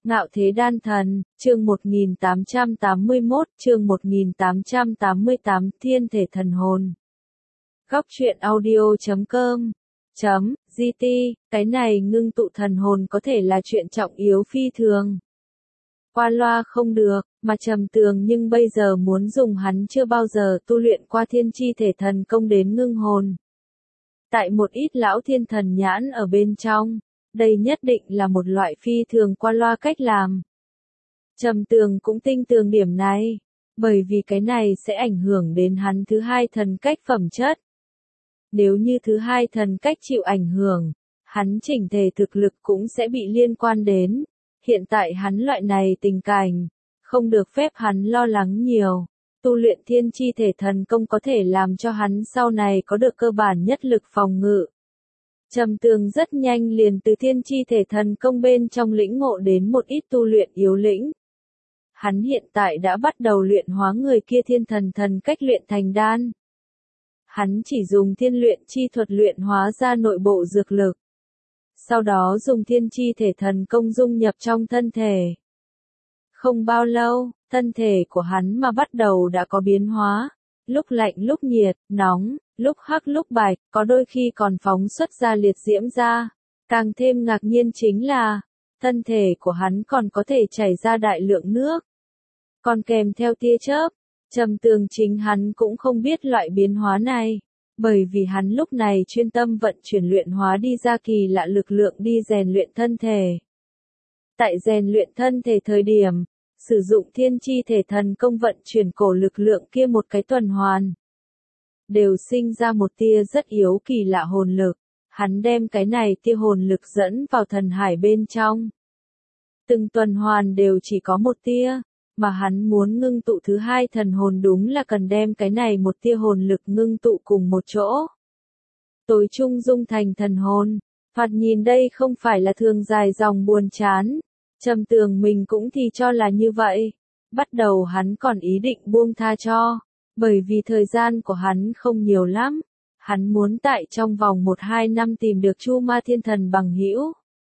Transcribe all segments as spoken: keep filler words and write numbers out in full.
Ngạo Thế Đan Thần, chương một nghìn tám trăm tám mươi mốt, chương một nghìn tám trăm tám mươi tám, Thiên Thể Thần Hồn. Góc truyện audio chấm com chấm gt, cái này ngưng tụ thần hồn có thể là chuyện trọng yếu phi thường. Qua loa không được, mà Trầm Tường nhưng bây giờ muốn dùng hắn chưa bao giờ tu luyện qua thiên chi thể thần công đến ngưng hồn. Tại một ít lão thiên thần nhãn ở bên trong, đây nhất định là một loại phi thường qua loa cách làm. Trầm Tường cũng tinh tường điểm này, bởi vì cái này sẽ ảnh hưởng đến hắn thứ hai thần cách phẩm chất. Nếu như thứ hai thần cách chịu ảnh hưởng, hắn chỉnh thể thực lực cũng sẽ bị liên quan đến. Hiện tại hắn loại này tình cảnh, không được phép hắn lo lắng nhiều. Tu luyện thiên chi thể thần công có thể làm cho hắn sau này có được cơ bản nhất lực phòng ngự. Trầm Tường rất nhanh liền từ thiên chi thể thần công bên trong lĩnh ngộ đến một ít tu luyện yếu lĩnh. Hắn hiện tại đã bắt đầu luyện hóa người kia thiên thần thần cách luyện thành đan. Hắn chỉ dùng thiên luyện chi thuật luyện hóa ra nội bộ dược lực. Sau đó dùng thiên chi thể thần công dung nhập trong thân thể. Không bao lâu, thân thể của hắn mà bắt đầu đã có biến hóa. Lúc lạnh lúc nhiệt, nóng, lúc hắc lúc bạch, có đôi khi còn phóng xuất ra liệt diễm ra. Càng thêm ngạc nhiên chính là, thân thể của hắn còn có thể chảy ra đại lượng nước. Còn kèm theo tia chớp, Trầm Tường chính hắn cũng không biết loại biến hóa này. Bởi vì hắn lúc này chuyên tâm vận chuyển luyện hóa đi ra kỳ lạ lực lượng đi rèn luyện thân thể. Tại rèn luyện thân thể thời điểm, sử dụng thiên chi thể thần công vận chuyển cổ lực lượng kia một cái tuần hoàn. Đều sinh ra một tia rất yếu kỳ lạ hồn lực, hắn đem cái này tia hồn lực dẫn vào thần hải bên trong. Từng tuần hoàn đều chỉ có một tia, mà hắn muốn ngưng tụ thứ hai thần hồn đúng là cần đem cái này một tia hồn lực ngưng tụ cùng một chỗ. Tối trung dung thành thần hồn, thoạt nhìn đây không phải là thường dài dòng buồn chán. Trầm Tường mình cũng thì cho là như vậy. Bắt đầu hắn còn ý định buông tha cho, bởi vì thời gian của hắn không nhiều lắm. Hắn muốn tại trong vòng một hai năm tìm được Chu Ma Thiên Thần bằng hữu.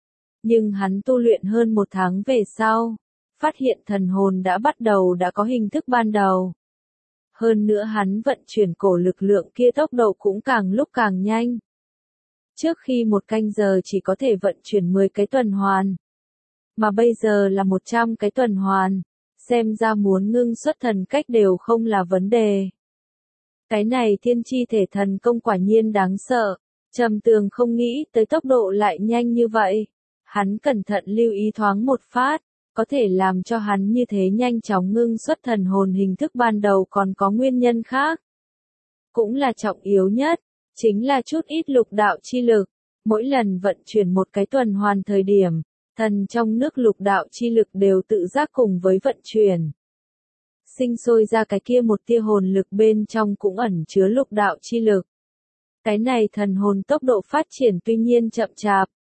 Nhưng hắn tu luyện hơn một tháng về sau, phát hiện thần hồn đã bắt đầu đã có hình thức ban đầu. Hơn nữa hắn vận chuyển cổ lực lượng kia tốc độ cũng càng lúc càng nhanh. Trước khi một canh giờ chỉ có thể vận chuyển mười cái tuần hoàn. Mà bây giờ là một trăm cái tuần hoàn, xem ra muốn ngưng xuất thần cách đều không là vấn đề. Cái này thiên chi thể thần công quả nhiên đáng sợ, Trầm Tường không nghĩ tới tốc độ lại nhanh như vậy. Hắn cẩn thận lưu ý thoáng một phát, có thể làm cho hắn như thế nhanh chóng ngưng xuất thần hồn hình thức ban đầu còn có nguyên nhân khác. Cũng là trọng yếu nhất, chính là chút ít lục đạo chi lực, mỗi lần vận chuyển một cái tuần hoàn thời điểm. Thần trong nước lục đạo chi lực đều tự giác cùng với vận chuyển. Sinh sôi ra cái kia một tia hồn lực bên trong cũng ẩn chứa lục đạo chi lực. Cái này thần hồn tốc độ phát triển tuy nhiên chậm chạp.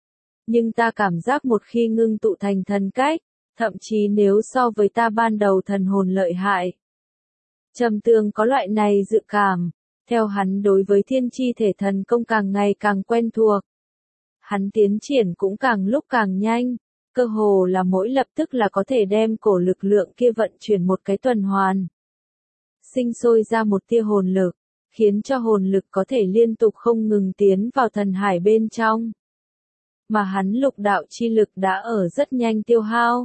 Nhưng ta cảm giác một khi ngưng tụ thành thần cách, thậm chí nếu so với ta ban đầu thần hồn lợi hại. Trầm Tường có loại này dự cảm, theo hắn đối với thiên chi thể thần công càng ngày càng quen thuộc. Hắn tiến triển cũng càng lúc càng nhanh, cơ hồ là mỗi lập tức là có thể đem cổ lực lượng kia vận chuyển một cái tuần hoàn. Sinh sôi ra một tia hồn lực, khiến cho hồn lực có thể liên tục không ngừng tiến vào thần hải bên trong. Mà hắn lục đạo chi lực đã ở rất nhanh tiêu hao.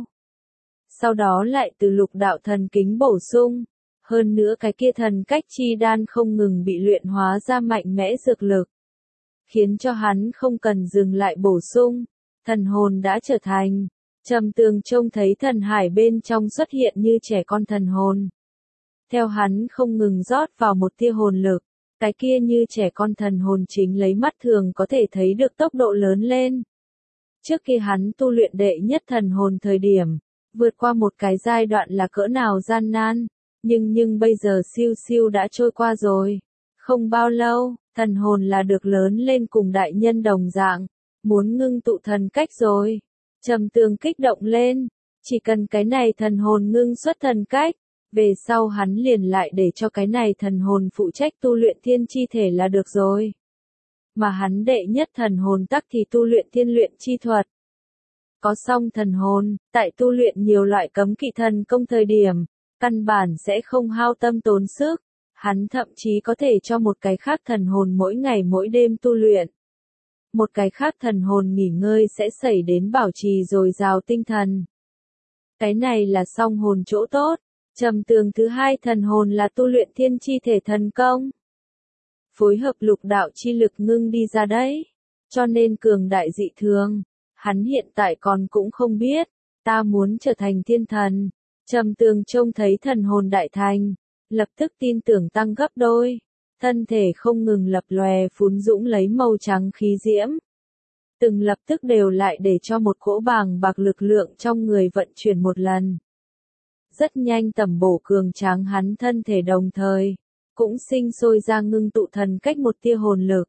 Sau đó lại từ lục đạo thần kính bổ sung, hơn nữa cái kia thần cách chi đan không ngừng bị luyện hóa ra mạnh mẽ dược lực. Khiến cho hắn không cần dừng lại bổ sung, thần hồn đã trở thành. Trầm Tường trông thấy thần hải bên trong xuất hiện như trẻ con thần hồn. Theo hắn không ngừng rót vào một tia hồn lực, cái kia như trẻ con thần hồn chính lấy mắt thường có thể thấy được tốc độ lớn lên. Trước khi hắn tu luyện đệ nhất thần hồn thời điểm, vượt qua một cái giai đoạn là cỡ nào gian nan, nhưng nhưng bây giờ siêu siêu đã trôi qua rồi. Không bao lâu, thần hồn là được lớn lên cùng đại nhân đồng dạng, muốn ngưng tụ thần cách rồi. Trầm Tường kích động lên, chỉ cần cái này thần hồn ngưng xuất thần cách, về sau hắn liền lại để cho cái này thần hồn phụ trách tu luyện thiên chi thể là được rồi. Mà hắn đệ nhất thần hồn tắc thì tu luyện thiên luyện chi thuật. Có song thần hồn, tại tu luyện nhiều loại cấm kỵ thần công thời điểm, căn bản sẽ không hao tâm tốn sức, hắn thậm chí có thể cho một cái khác thần hồn mỗi ngày mỗi đêm tu luyện. Một cái khác thần hồn nghỉ ngơi sẽ xảy đến bảo trì dồi dào tinh thần. Cái này là song hồn chỗ tốt. Trầm tường thứ hai thần hồn là tu luyện thiên chi thể thần công. Phối hợp lục đạo chi lực ngưng đi ra đấy. Cho nên cường đại dị thường. Hắn hiện tại còn cũng không biết. Ta muốn trở thành thiên thần. Trầm tường trông thấy thần hồn đại thành. Lập tức tin tưởng tăng gấp đôi. Thân thể không ngừng lập lòe phún dũng lấy màu trắng khí diễm. Từng lập tức đều lại để cho một cỗ bàng bạc lực lượng trong người vận chuyển một lần. Rất nhanh tầm bổ cường tráng hắn thân thể đồng thời, cũng sinh sôi ra ngưng tụ thần cách một tia hồn lực.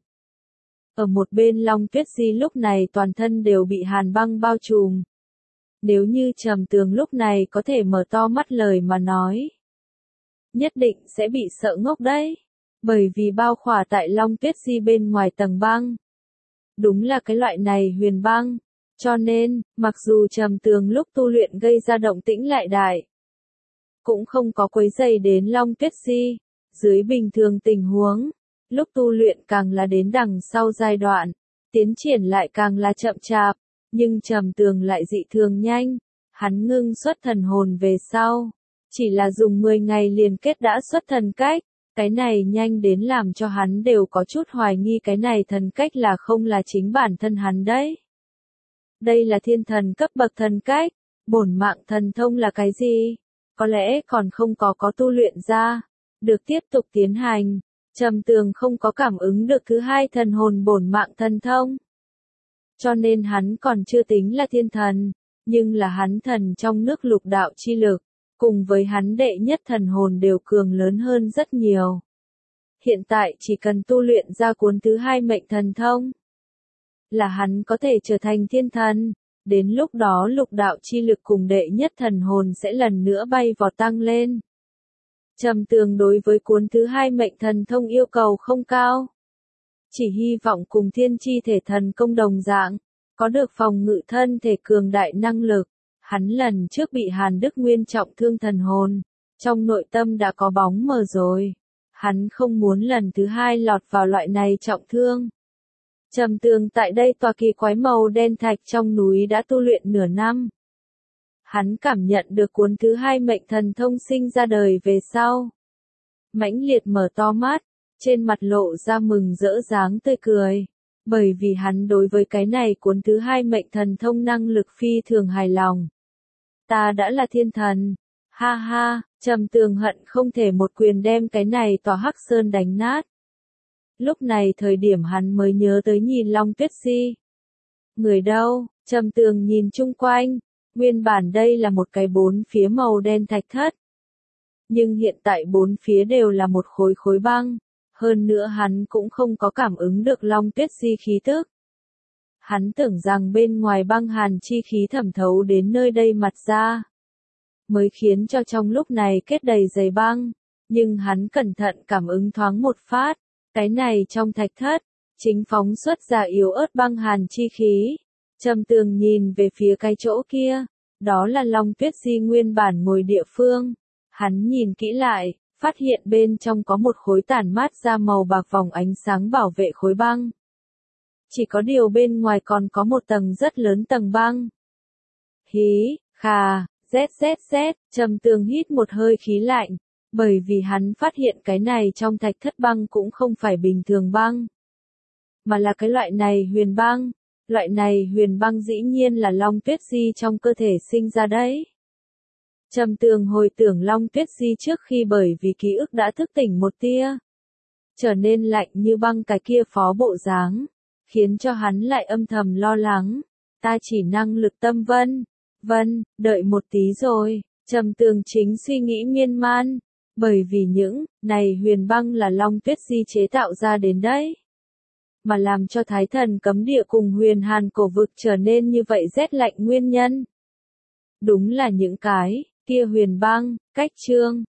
Ở một bên Long Tuyết Di lúc này toàn thân đều bị hàn băng bao trùm. Nếu như Trầm Tường lúc này có thể mở to mắt lời mà nói, nhất định sẽ bị sợ ngốc đấy, bởi vì bao khỏa tại Long Tuyết Di bên ngoài tầng băng. Đúng là cái loại này huyền băng, cho nên, mặc dù Trầm Tường lúc tu luyện gây ra động tĩnh lại đại, cũng không có quấy rầy đến Long Tuyết Di. Dưới bình thường tình huống, lúc tu luyện càng là đến đằng sau giai đoạn, tiến triển lại càng là chậm chạp, nhưng Trầm Tường lại dị thường nhanh, hắn ngưng xuất thần hồn về sau, chỉ là dùng mười ngày liền kết đã xuất thần cách, cái này nhanh đến làm cho hắn đều có chút hoài nghi cái này thần cách là không là chính bản thân hắn đấy. Đây là thiên thần cấp bậc thần cách, bổn mạng thần thông là cái gì? Có lẽ còn không có có tu luyện ra, được tiếp tục tiến hành. Trầm Tường không có cảm ứng được thứ hai thần hồn bổn mạng thần thông. Cho nên hắn còn chưa tính là thiên thần, nhưng là hắn thần trong nước lục đạo chi lực, cùng với hắn đệ nhất thần hồn đều cường lớn hơn rất nhiều. Hiện tại chỉ cần tu luyện ra cuốn thứ hai mệnh thần thông, là hắn có thể trở thành thiên thần. Đến lúc đó lục đạo chi lực cùng đệ nhất thần hồn sẽ lần nữa bay vọt tăng lên. Trầm Tường đối với cuốn thứ hai mệnh thần thông yêu cầu không cao. Chỉ hy vọng cùng thiên chi thể thần công đồng dạng, có được phòng ngự thân thể cường đại năng lực. Hắn lần trước bị Hàn Đức Nguyên trọng thương thần hồn, trong nội tâm đã có bóng mờ rồi. Hắn không muốn lần thứ hai lọt vào loại này trọng thương. Trầm Tường tại đây tòa kỳ quái màu đen thạch trong núi đã tu luyện nửa năm. Hắn cảm nhận được cuốn thứ hai mệnh thần thông sinh ra đời về sau. Mãnh liệt mở to mắt, trên mặt lộ ra mừng rỡ dáng tươi cười. Bởi vì hắn đối với cái này cuốn thứ hai mệnh thần thông năng lực phi thường hài lòng. Ta đã là thiên thần. Ha ha, Trầm Tường hận không thể một quyền đem cái này tòa Hắc Sơn đánh nát. Lúc này thời điểm hắn mới nhớ tới nhìn Long Tuyết Di. Người đâu? Trầm Tường nhìn chung quanh. Nguyên bản đây là một cái bốn phía màu đen thạch thất. Nhưng hiện tại bốn phía đều là một khối khối băng. Hơn nữa hắn cũng không có cảm ứng được Long Tuyết Di khí tức. Hắn tưởng rằng bên ngoài băng hàn chi khí thẩm thấu đến nơi đây mặt ra, mới khiến cho trong lúc này kết đầy dày băng. Nhưng hắn cẩn thận cảm ứng thoáng một phát. Cái này trong thạch thất, chính phóng xuất ra yếu ớt băng hàn chi khí. Trầm Tường nhìn về phía cái chỗ kia, đó là Long Tuyết Di nguyên bản ngồi địa phương. Hắn nhìn kỹ lại, phát hiện bên trong có một khối tản mát ra màu bạc vòng ánh sáng bảo vệ khối băng. Chỉ có điều bên ngoài còn có một tầng rất lớn tầng băng. Hí, khà, rét rét rét, Trầm Tường hít một hơi khí lạnh, bởi vì hắn phát hiện cái này trong thạch thất băng cũng không phải bình thường băng, mà là cái loại này huyền băng. Loại này huyền băng dĩ nhiên là Long Tuyết Di trong cơ thể sinh ra đấy. Trầm Tường hồi tưởng Long Tuyết Di trước khi bởi vì ký ức đã thức tỉnh một tia, trở nên lạnh như băng cái kia phó bộ dáng, khiến cho hắn lại âm thầm lo lắng. Ta chỉ năng lực tâm vân. Vân, đợi một tí rồi. Trầm Tường chính suy nghĩ miên man, bởi vì những này huyền băng là Long Tuyết Di chế tạo ra đến đấy, mà làm cho Thái Thần cấm địa cùng huyền hàn cổ vực trở nên như vậy rét lạnh nguyên nhân. Đúng là những cái kia huyền băng. Cách chương